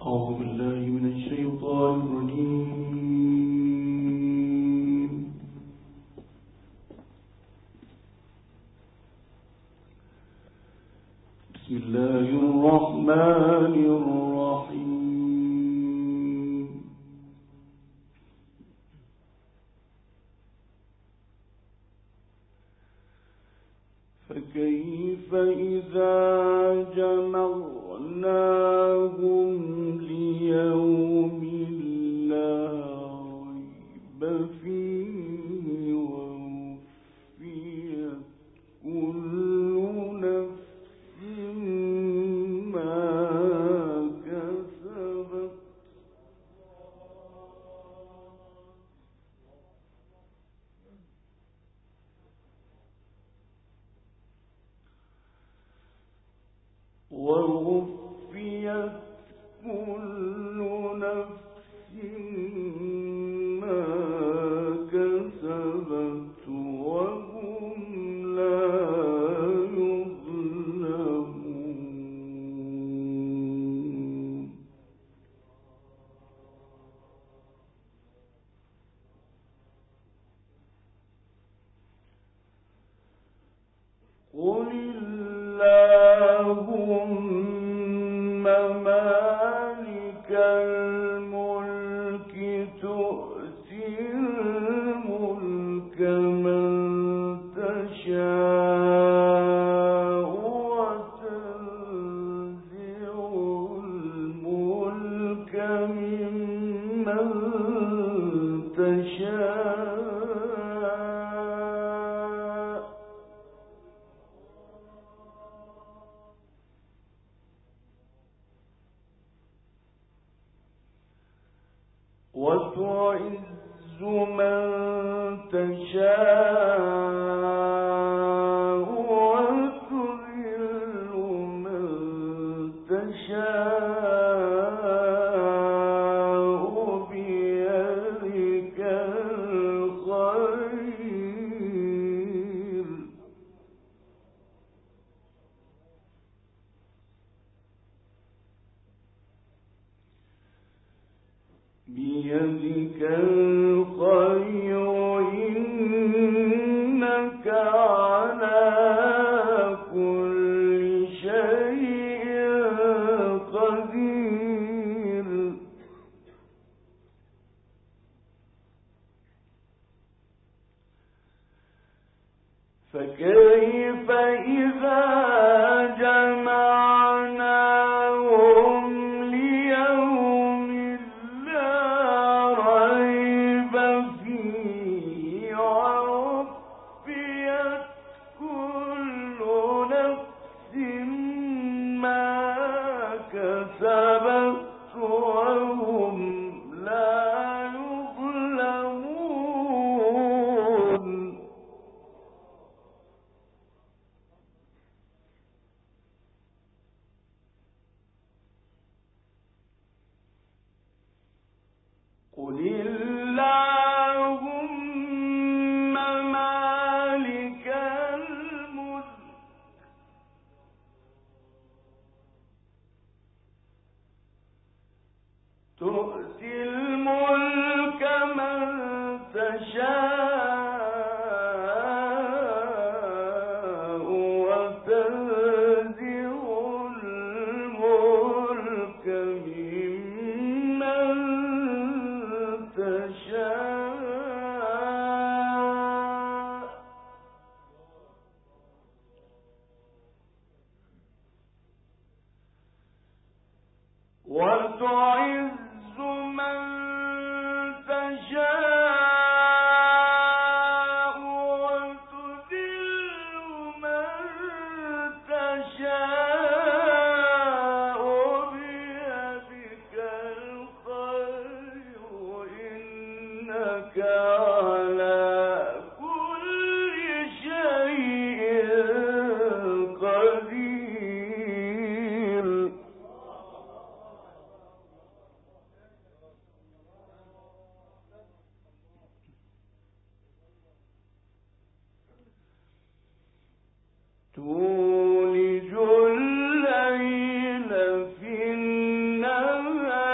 أعوذ بالله من الشيطان الرجيم. بسم الله الرحمن الرحيم. فكيف إذا جمعناهم ليوم لا ريب فيه ووفيت كل نفس ما كسبت ووفيت كل نفس ما كسبت وهم لا يظلمون. قل اللهم مالك الملك تؤتي الملك من تشاء وتنزع الملك ممن تشاء وتعز من تشاء وتذل من تشاء بيدك الخير إنك على كل شيء قدير. فكيف إذا جمعناهم ليوم لا ريب فيه ووفيت كل نفس ما كسبت وهم لا يظلمون. قل اللهم مالك الملك تؤتي الملك من تشاء وتنزع الملك ممن تشاء وتعز من تشاء وتذل من تشاء بيدك الخير إنك على كل شيء قدير. تولج الليل في النهار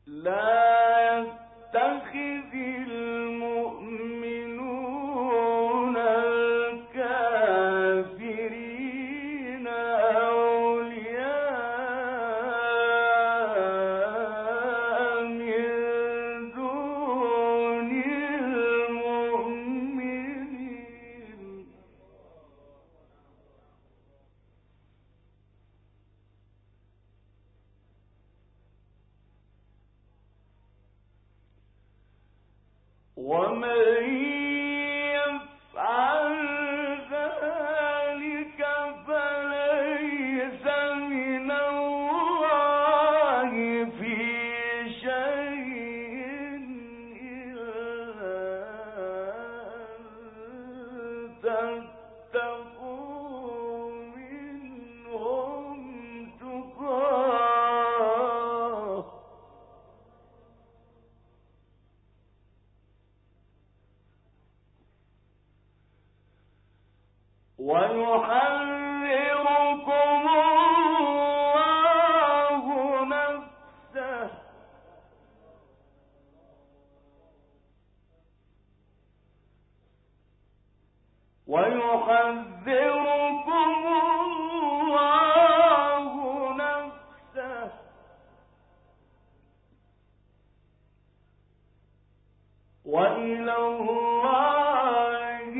لا يتخذ المؤمنون الكافرين أولياء من دون المؤمنين ومن يفعل ذلك فليس من الله في شيء إلا أن تتقوا منهم تقاه ويحذركم الله نفسه وإلى الله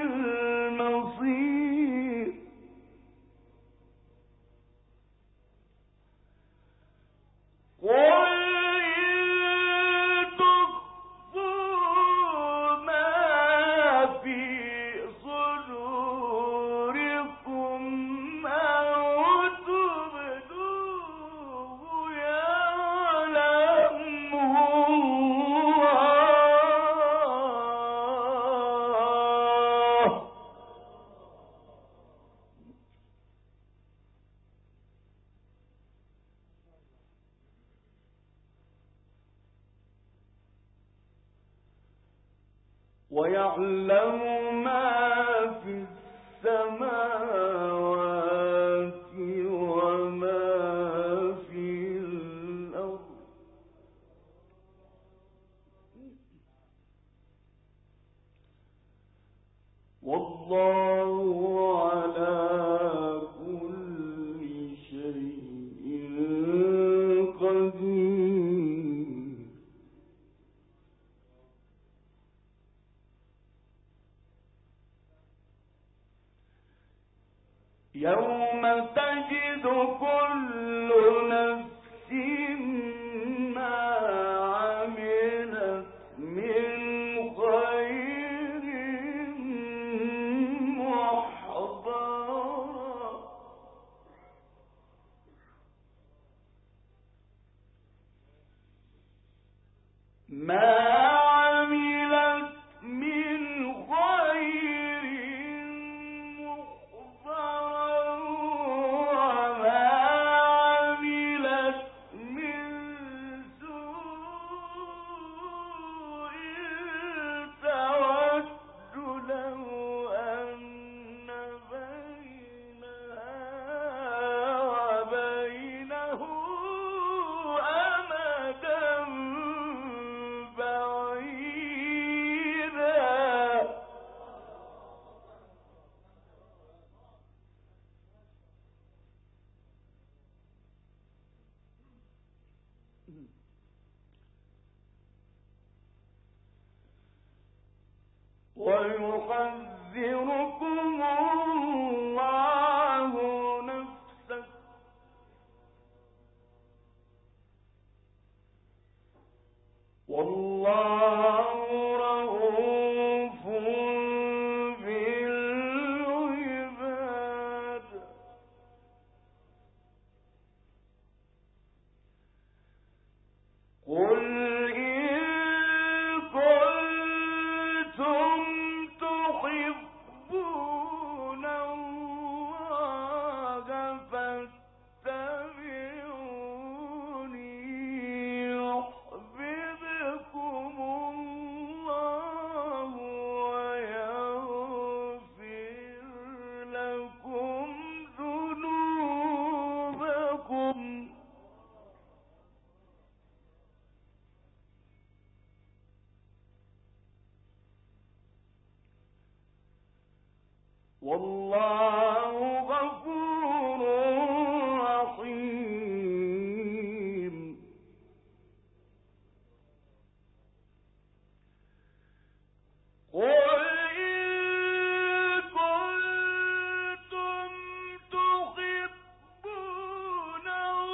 المصير قل إن تخفوا ما في صدوركم أو تبدوه يعلمه الله ويعلم ما في السماوات وما في الأرض والله على كل شيء قدير يوم تجد كل نفس ما عملت من خير محضرا ما عملت من خير محضرا وما عملت من سوء تود لو أن بينها وبينه أمدا بعيدا ويحذركم الله نفسه والله رؤوف بالعباد قل إن كنتم تحبون الله والله غفور رحيم قل إن كنتم تحبون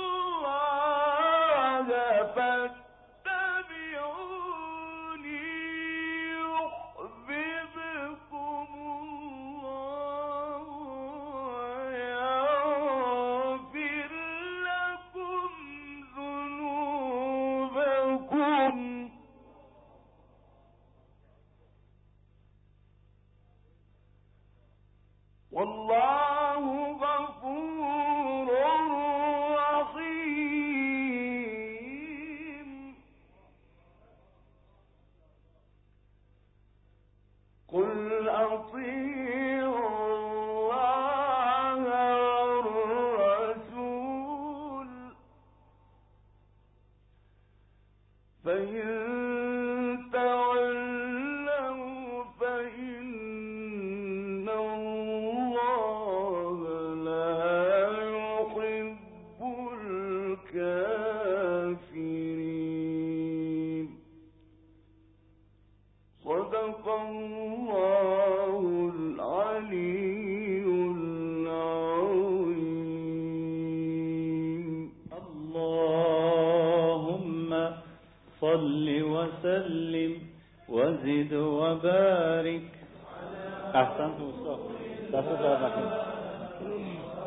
الله فاتبعوني يحببكم الله ويغفر لكم ذنوبكم والله غفور رحيم قل أطيعوا الله والرسول فإن تولوا فإن الله لا يحب الكافرين صدق الله العلي العظيم اللهم صل وسلم وزد وبارك. أحسنت مصطفى.